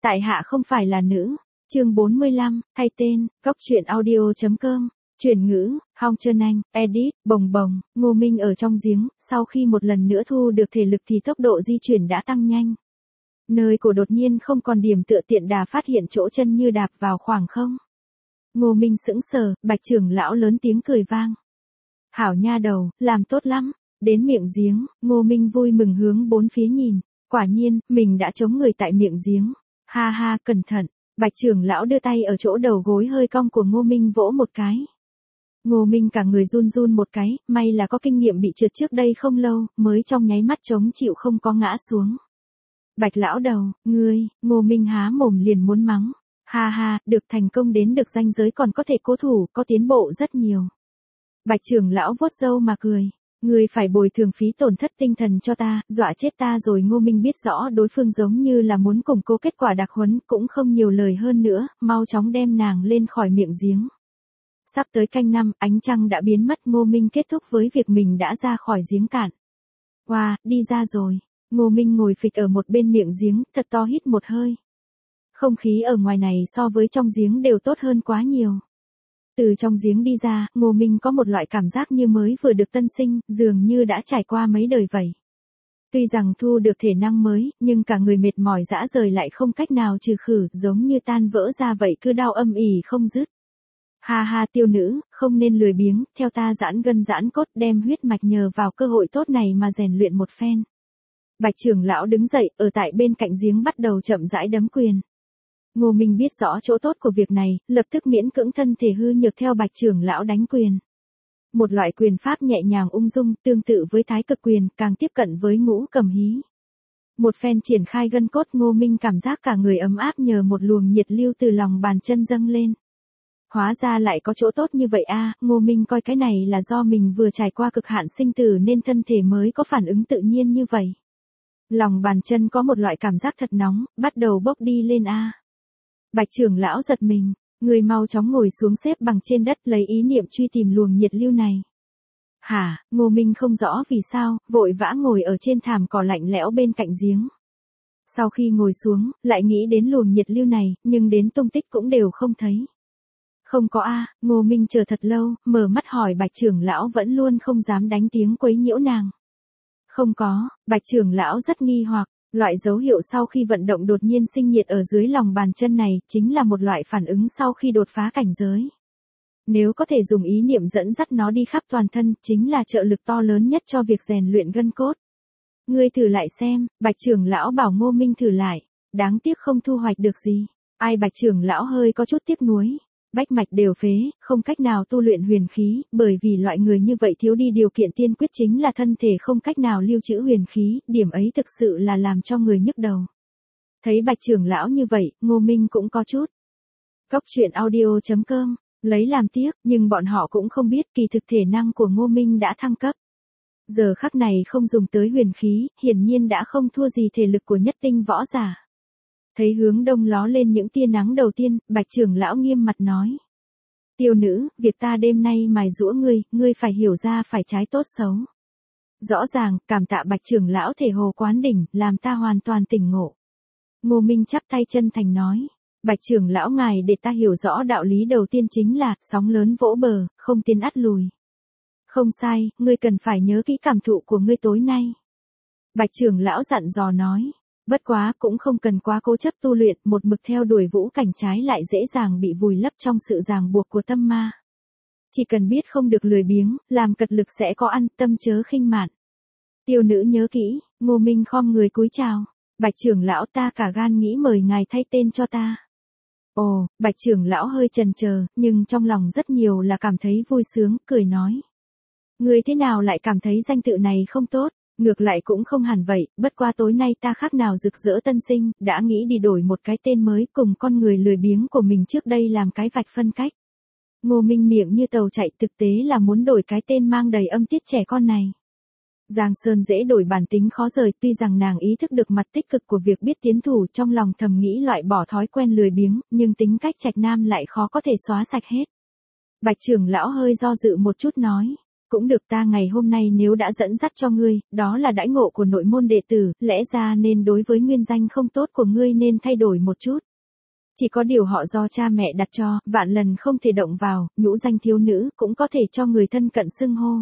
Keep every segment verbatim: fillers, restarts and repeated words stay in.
Tại hạ không phải là nữ. Chương bốn mươi lăm, thay tên, góc truyện audio.com. Chuyển ngữ, Hong Trân Anh, edit, bồng bồng, Ngô Minh ở trong giếng, sau khi một lần nữa thu được thể lực thì tốc độ di chuyển đã tăng nhanh. Nơi cổ đột nhiên không còn điểm tựa tiện đà phát hiện chỗ chân như đạp vào khoảng không. Ngô Minh sững sờ, Bạch trưởng lão lớn tiếng cười vang. Hảo nha đầu, làm tốt lắm. Đến miệng giếng, Ngô Minh vui mừng hướng bốn phía nhìn. Quả nhiên, mình đã chống người tại miệng giếng. Ha ha, cẩn thận. Bạch trưởng lão đưa tay ở chỗ đầu gối hơi cong của Ngô Minh vỗ một cái. Ngô Minh cả người run run một cái, may là có kinh nghiệm bị trượt trước đây không lâu, mới trong nháy mắt chống chịu không có ngã xuống. Bạch lão đầu, ngươi, Ngô Minh há mồm liền muốn mắng. Ha ha, được thành công đến được ranh giới còn có thể cố thủ, có tiến bộ rất nhiều. Bạch trưởng lão vuốt râu mà cười. Ngươi phải bồi thường phí tổn thất tinh thần cho ta, dọa chết ta rồi. Ngô Minh biết rõ đối phương giống như là muốn củng cố kết quả đặc huấn, cũng không nhiều lời hơn nữa, mau chóng đem nàng lên khỏi miệng giếng. Sắp tới canh năm, ánh trăng đã biến mất. Ngô Minh kết thúc với việc mình đã ra khỏi giếng cạn. Wow, đi ra rồi. Ngô Minh ngồi phịch ở một bên miệng giếng, thật to hít một hơi. Không khí ở ngoài này so với trong giếng đều tốt hơn quá nhiều. Từ trong giếng đi ra, Ngô Minh có một loại cảm giác như mới vừa được tân sinh, dường như đã trải qua mấy đời vậy. Tuy rằng thu được thể năng mới, nhưng cả người mệt mỏi rã rời lại không cách nào trừ khử, giống như tan vỡ ra vậy, cứ đau âm ỉ không dứt. Ha ha, tiêu nữ, không nên lười biếng, theo ta giãn gân giãn cốt, đem huyết mạch nhờ vào cơ hội tốt này mà rèn luyện một phen. Bạch trưởng lão đứng dậy, ở tại bên cạnh giếng bắt đầu chậm rãi đấm quyền. Ngô Minh biết rõ chỗ tốt của việc này, lập tức miễn cưỡng thân thể hư nhược theo Bạch trưởng lão đánh quyền. Một loại quyền pháp nhẹ nhàng ung dung, tương tự với thái cực quyền, càng tiếp cận với ngũ cầm hí. Một phen triển khai gân cốt, Ngô Minh cảm giác cả người ấm áp nhờ một luồng nhiệt lưu từ lòng bàn chân dâng lên. Hóa ra lại có chỗ tốt như vậy a. À, Ngô Minh coi cái này là do mình vừa trải qua cực hạn sinh tử nên thân thể mới có phản ứng tự nhiên như vậy. Lòng bàn chân có một loại cảm giác thật nóng, bắt đầu bốc đi lên a. À. Bạch trưởng lão giật mình, người mau chóng ngồi xuống xếp bằng trên đất lấy ý niệm truy tìm luồng nhiệt lưu này. Hả, Ngô Minh không rõ vì sao, vội vã ngồi ở trên thảm cỏ lạnh lẽo bên cạnh giếng. Sau khi ngồi xuống, lại nghĩ đến luồng nhiệt lưu này, nhưng đến tung tích cũng đều không thấy. Không có a. À, Ngô Minh chờ thật lâu, mở mắt hỏi Bạch trưởng lão vẫn luôn không dám đánh tiếng quấy nhiễu nàng. Không có. Bạch trưởng lão rất nghi hoặc. Loại dấu hiệu sau khi vận động đột nhiên sinh nhiệt ở dưới lòng bàn chân này, chính là một loại phản ứng sau khi đột phá cảnh giới. Nếu có thể dùng ý niệm dẫn dắt nó đi khắp toàn thân, chính là trợ lực to lớn nhất cho việc rèn luyện gân cốt. Ngươi thử lại xem. Bạch trưởng lão bảo Ngô Minh thử lại. Đáng tiếc không thu hoạch được gì. Ai, Bạch trưởng lão hơi có chút tiếc nuối. Bách mạch đều phế, không cách nào tu luyện huyền khí, bởi vì loại người như vậy thiếu đi điều kiện tiên quyết chính là thân thể không cách nào lưu trữ huyền khí, điểm ấy thực sự là làm cho người nhức đầu. Thấy Bạch trưởng lão như vậy, Ngô Minh cũng có chút. Góc truyện audio.com, lấy làm tiếc, nhưng bọn họ cũng không biết kỳ thực thể năng của Ngô Minh đã thăng cấp. Giờ khắc này không dùng tới huyền khí, hiển nhiên đã không thua gì thể lực của nhất tinh võ giả. Thấy hướng đông ló lên những tia nắng đầu tiên, Bạch trưởng lão nghiêm mặt nói. Tiêu nữ, việc ta đêm nay mài giũa ngươi, ngươi phải hiểu ra phải trái tốt xấu. Rõ ràng, cảm tạ Bạch trưởng lão thể hồ quán đỉnh, làm ta hoàn toàn tỉnh ngộ. Ngô Minh chắp tay chân thành nói. Bạch trưởng lão ngài để ta hiểu rõ đạo lý đầu tiên chính là, sóng lớn vỗ bờ, không tiến ắt lùi. Không sai, ngươi cần phải nhớ kỹ cảm thụ của ngươi tối nay. Bạch trưởng lão dặn dò nói. Bất quá cũng không cần quá cố chấp tu luyện, một mực theo đuổi vũ cảnh trái lại dễ dàng bị vùi lấp trong sự ràng buộc của tâm ma. Chỉ cần biết không được lười biếng, làm cật lực sẽ có ăn, tâm chớ khinh mạn. Tiêu nữ nhớ kỹ. Ngô Minh khom người cúi chào. Bạch trưởng lão, ta cả gan nghĩ mời ngài thay tên cho ta. Ồ, Bạch trưởng lão hơi chần chờ, nhưng trong lòng rất nhiều là cảm thấy vui sướng, cười nói. Người thế nào lại cảm thấy danh tự này không tốt? Ngược lại cũng không hẳn vậy, bất qua tối nay ta khác nào rực rỡ tân sinh, đã nghĩ đi đổi một cái tên mới cùng con người lười biếng của mình trước đây làm cái vạch phân cách. Ngô Minh miệng như tàu chạy, thực tế là muốn đổi cái tên mang đầy âm tiết trẻ con này. Giang Sơn dễ đổi bản tính khó rời, tuy rằng nàng ý thức được mặt tích cực của việc biết tiến thủ, trong lòng thầm nghĩ loại bỏ thói quen lười biếng, nhưng tính cách trạch nam lại khó có thể xóa sạch hết. Bạch trưởng lão hơi do dự một chút nói. Cũng được, ta ngày hôm nay nếu đã dẫn dắt cho ngươi, đó là đãi ngộ của nội môn đệ tử, lẽ ra nên đối với nguyên danh không tốt của ngươi nên thay đổi một chút. Chỉ có điều họ do cha mẹ đặt cho, vạn lần không thể động vào, nhũ danh thiếu nữ cũng có thể cho người thân cận xưng hô.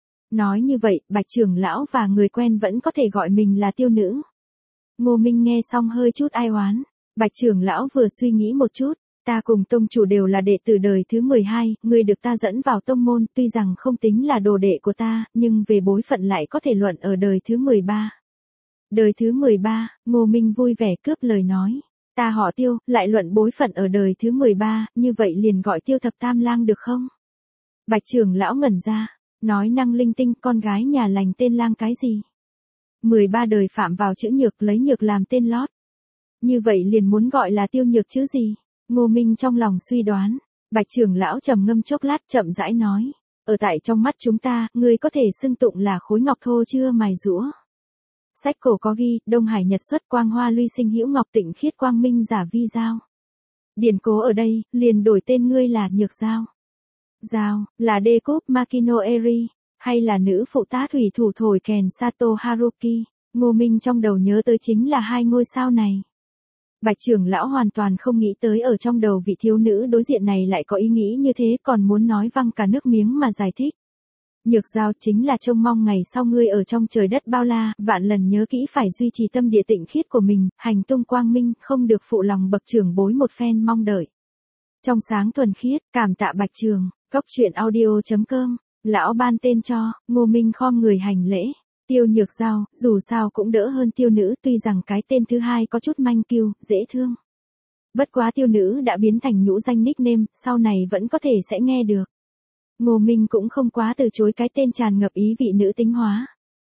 Nói như vậy, Bạch trưởng lão và người quen vẫn có thể gọi mình là tiêu nữ. Ngô Minh nghe xong hơi chút ai oán. Bạch trưởng lão vừa suy nghĩ một chút, ta cùng tông chủ đều là đệ tử đời thứ mười hai, ngươi được ta dẫn vào tông môn, tuy rằng không tính là đồ đệ của ta, nhưng về bối phận lại có thể luận ở đời thứ mười ba. Đời thứ mười ba, Ngô Minh vui vẻ cướp lời nói. Ta họ Tiêu, lại luận bối phận ở đời thứ mười ba, như vậy liền gọi Tiêu thập tam lang được không? Bạch trưởng lão ngẩn ra, nói năng linh tinh, con gái nhà lành tên lang cái gì? mười ba đời phạm vào chữ nhược, lấy nhược làm tên lót. Như vậy liền muốn gọi là Tiêu nhược chứ gì? Ngô Minh trong lòng suy đoán. Bạch trưởng lão trầm ngâm chốc lát chậm rãi nói. Ở tại trong mắt chúng ta, ngươi có thể xưng tụng là khối ngọc thô chưa mài rũa. Sách cổ có ghi, Đông Hải Nhật xuất quang hoa luy sinh hữu ngọc tịnh khiết quang minh giả vi giao. Điển cố ở đây, liền đổi tên ngươi là Nhược Giao. Giao, là Decoup Makino Eri, hay là nữ phụ tá thủy thủ thổi kèn Sato Haruki. Ngô Minh trong đầu nhớ tới chính là hai ngôi sao này. Bạch trưởng lão hoàn toàn không nghĩ tới ở trong đầu vị thiếu nữ đối diện này lại có ý nghĩ như thế, còn muốn nói văng cả nước miếng mà giải thích. Nhược Giao chính là trông mong ngày sau ngươi ở trong trời đất bao la, vạn lần nhớ kỹ phải duy trì tâm địa tịnh khiết của mình, hành tung quang minh, không được phụ lòng bậc trưởng bối một phen mong đợi. Trong sáng thuần khiết, cảm tạ Bạch trường, góc truyện audio chấm com, lão ban tên cho, Ngô Minh khom người hành lễ. Tiêu Nhược Giao, dù sao cũng đỡ hơn tiêu nữ, tuy rằng cái tên thứ hai có chút manh kiêu, dễ thương. Bất quá tiêu nữ đã biến thành nhũ danh nickname, sau này vẫn có thể sẽ nghe được. Ngô Minh cũng không quá từ chối cái tên tràn ngập ý vị nữ tính hóa.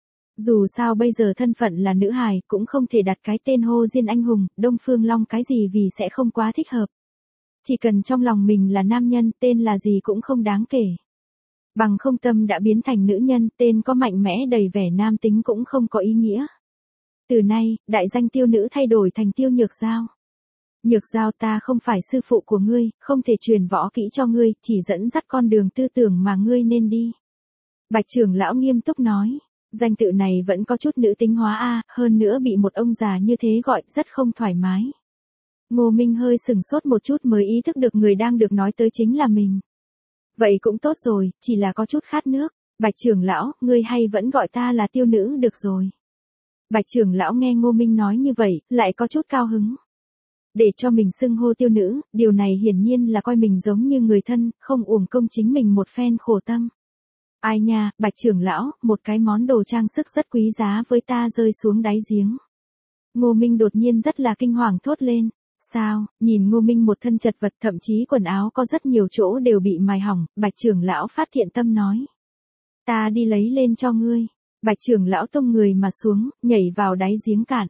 Dù sao bây giờ thân phận là nữ hài, cũng không thể đặt cái tên hô diên anh hùng, Đông Phương Long cái gì vì sẽ không quá thích hợp. Chỉ cần trong lòng mình là nam nhân, tên là gì cũng không đáng kể. Bằng không tâm đã biến thành nữ nhân, tên có mạnh mẽ đầy vẻ nam tính cũng không có ý nghĩa. Từ nay, đại danh tiêu nữ thay đổi thành Tiêu Nhược Giao. Nhược Giao, ta không phải sư phụ của ngươi, không thể truyền võ kỹ cho ngươi, chỉ dẫn dắt con đường tư tưởng mà ngươi nên đi. Bạch trưởng lão nghiêm túc nói, danh tự này vẫn có chút nữ tính hóa a, hơn nữa bị một ông già như thế gọi, rất không thoải mái. Ngô Minh hơi sừng sốt một chút mới ý thức được người đang được nói tới chính là mình. Vậy cũng tốt rồi, chỉ là có chút khát nước. Bạch trưởng lão, ngươi hay vẫn gọi ta là tiêu nữ được rồi. Bạch trưởng lão nghe Ngô Minh nói như vậy, lại có chút cao hứng. Để cho mình xưng hô tiêu nữ, điều này hiển nhiên là coi mình giống như người thân, không uổng công chính mình một phen khổ tâm. Ai nha, Bạch trưởng lão, một cái món đồ trang sức rất quý giá với ta rơi xuống đáy giếng. Ngô Minh đột nhiên rất là kinh hoàng thốt lên. Sao, nhìn Ngô Minh một thân chật vật, thậm chí quần áo có rất nhiều chỗ đều bị mài hỏng, Bạch trưởng lão phát thiện tâm nói. Ta đi lấy lên cho ngươi. Bạch trưởng lão tung người mà xuống, nhảy vào đáy giếng cạn.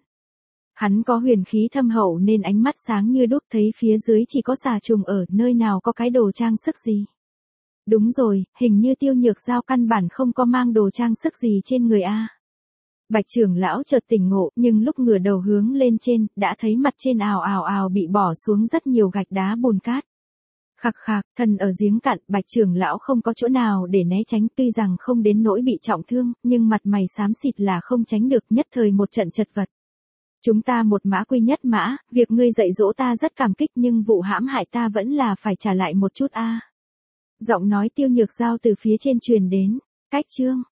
Hắn có huyền khí thâm hậu nên ánh mắt sáng như đuốc, thấy phía dưới chỉ có xà trùng ở, nơi nào có cái đồ trang sức gì. Đúng rồi, hình như Tiêu Nhược Giao căn bản không có mang đồ trang sức gì trên người a. Bạch trưởng lão chợt tỉnh ngộ, nhưng lúc ngửa đầu hướng lên trên, đã thấy mặt trên ào ào ào bị bỏ xuống rất nhiều gạch đá bùn cát. Khạc khạc, thân ở giếng cạn, Bạch trưởng lão không có chỗ nào để né tránh, tuy rằng không đến nỗi bị trọng thương, nhưng mặt mày xám xịt là không tránh được, nhất thời một trận chật vật. Chúng ta một mã quy nhất mã, việc ngươi dạy dỗ ta rất cảm kích, nhưng vụ hãm hại ta vẫn là phải trả lại một chút a. Giọng nói Tiêu Nhược Giao từ phía trên truyền đến. Cách chương